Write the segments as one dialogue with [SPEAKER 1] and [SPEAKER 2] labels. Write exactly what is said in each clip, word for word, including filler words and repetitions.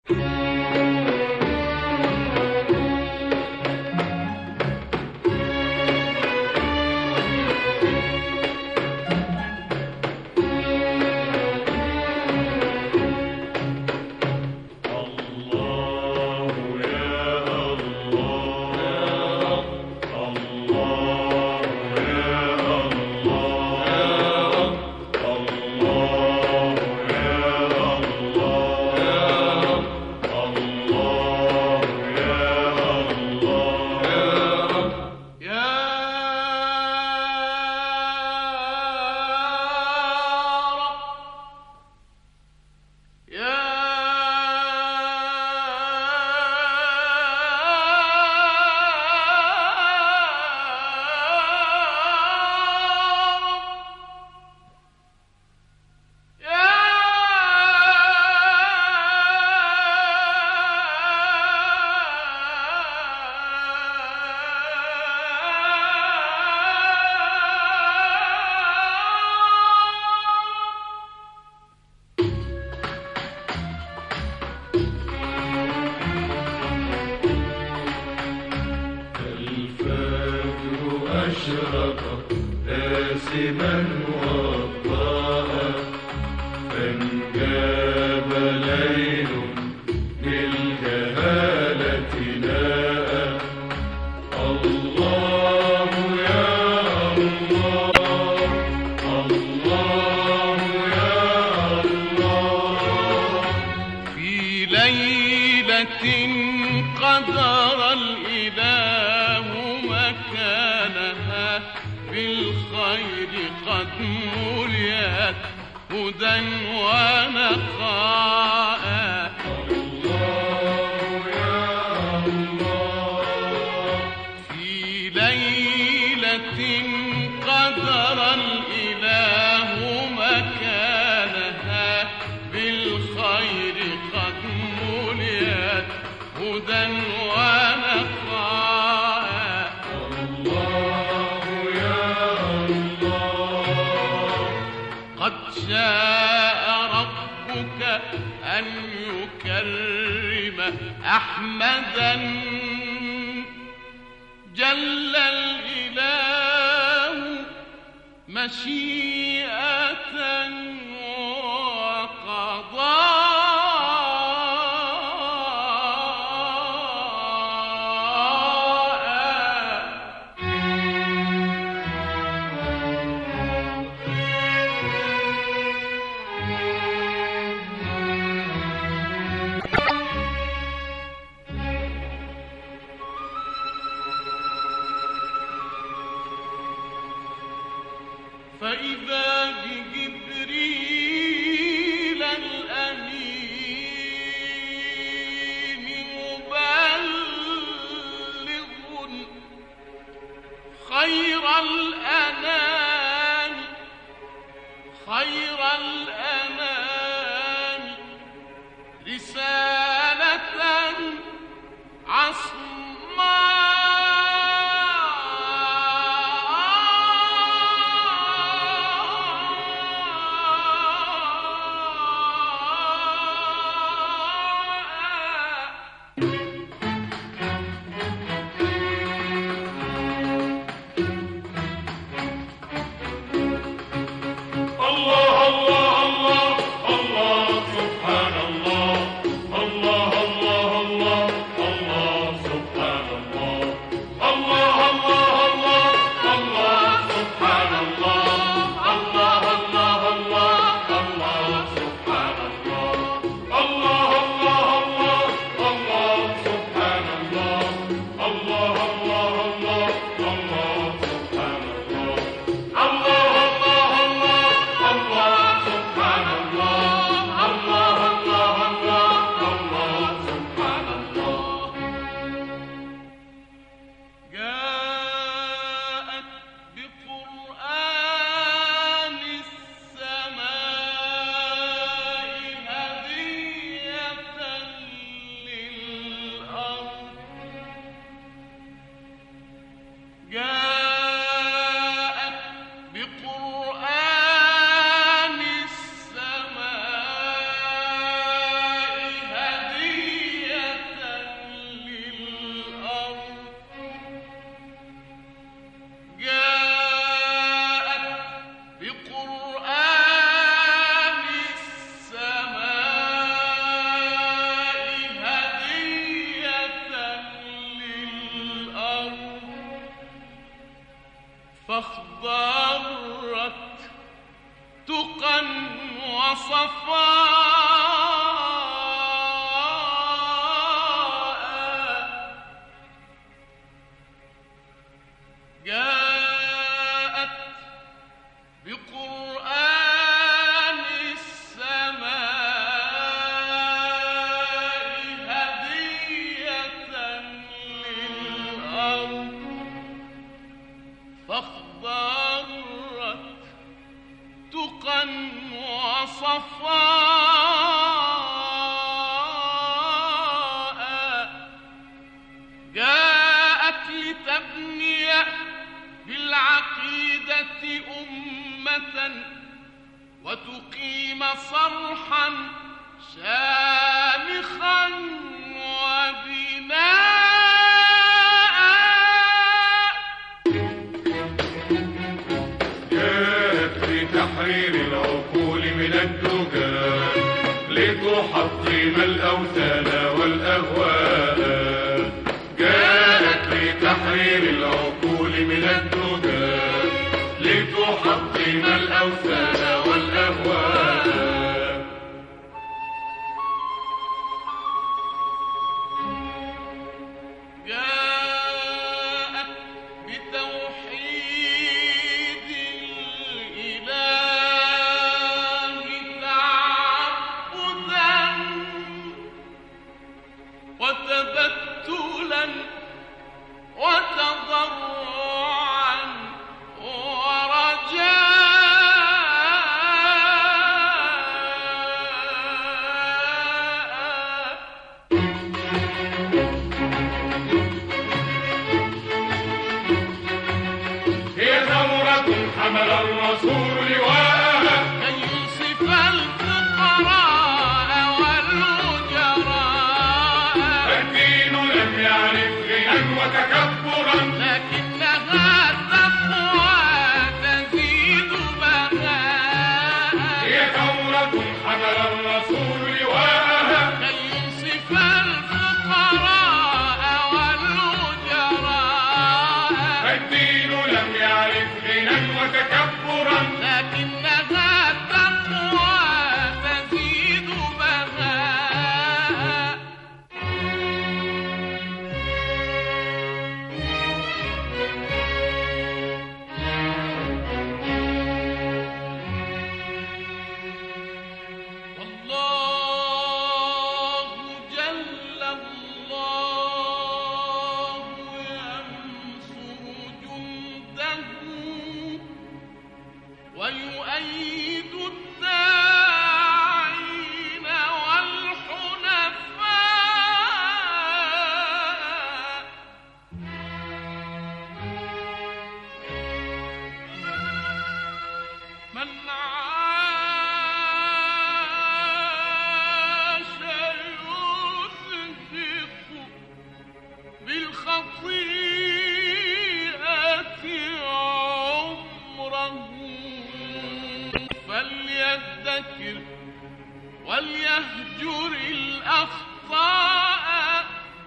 [SPEAKER 1] الله وتقيم صرحا شامخا وبناء.
[SPEAKER 2] جاءت لتحرير العقول من الدجى لتحطم الأوثان والأهواء. جاءت لتحرير العقول من الدجى لتحطم الأوثان والأهواء.
[SPEAKER 1] جاءت بتوحيد الإله تعبدا وتبتلا وتضرعا
[SPEAKER 2] حمل الرسول لواءها
[SPEAKER 1] كي ينصف الفقراء والوجراء.
[SPEAKER 2] الدين لم يعرف غنى وتكبرا
[SPEAKER 1] لكنها التقوى تزيد بهاء.
[SPEAKER 2] هي ثورة حمل الرسول لواءها
[SPEAKER 1] كي ينصف الفقراء والوجراء.
[SPEAKER 2] الدين لم يعرف غنى وتكبرا
[SPEAKER 1] لكنها التقوى تزيد بهاء. والله جل الله ينصر جنده ويؤيد الداعين والحنفاء. من عاش يزهق بالخطيئة عمره فليذكر وليهجر الأخطاء.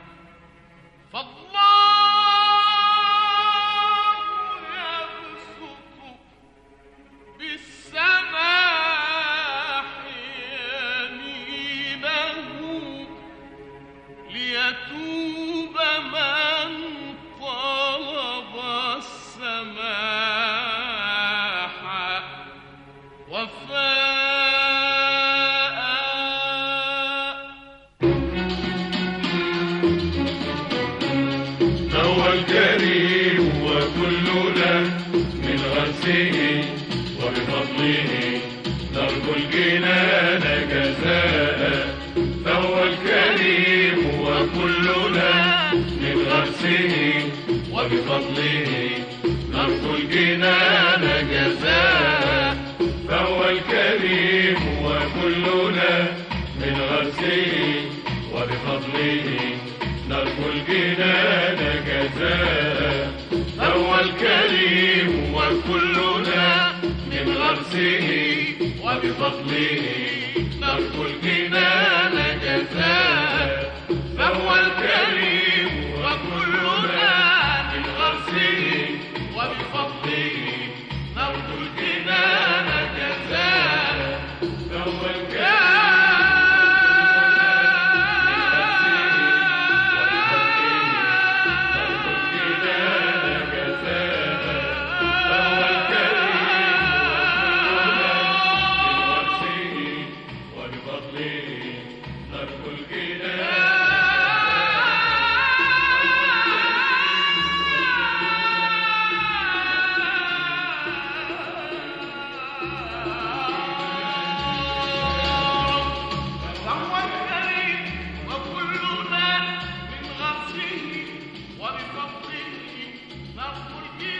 [SPEAKER 1] فالله يبسط بالسماح يمينه ليتوب من طلب السماح وفاء.
[SPEAKER 2] فهو الكريم وكلنا من غرسه وبفضله نرجو الجنان جزاء. فهو الكريم وكلنا من غرسه وبفضله نرجو الجنان جزاء. فهو الكريم وكلنا من غرسه وبفضله نرجو الجنان جزاء. فهو الكريم وكلنا من غرسه وبفضله نرجو الجنان جزاء. فهو الكريم وكلنا من غرسه وبفضله نرجو الجنان جزاء. فهو الكريم
[SPEAKER 1] وبفضله نرجو الجنان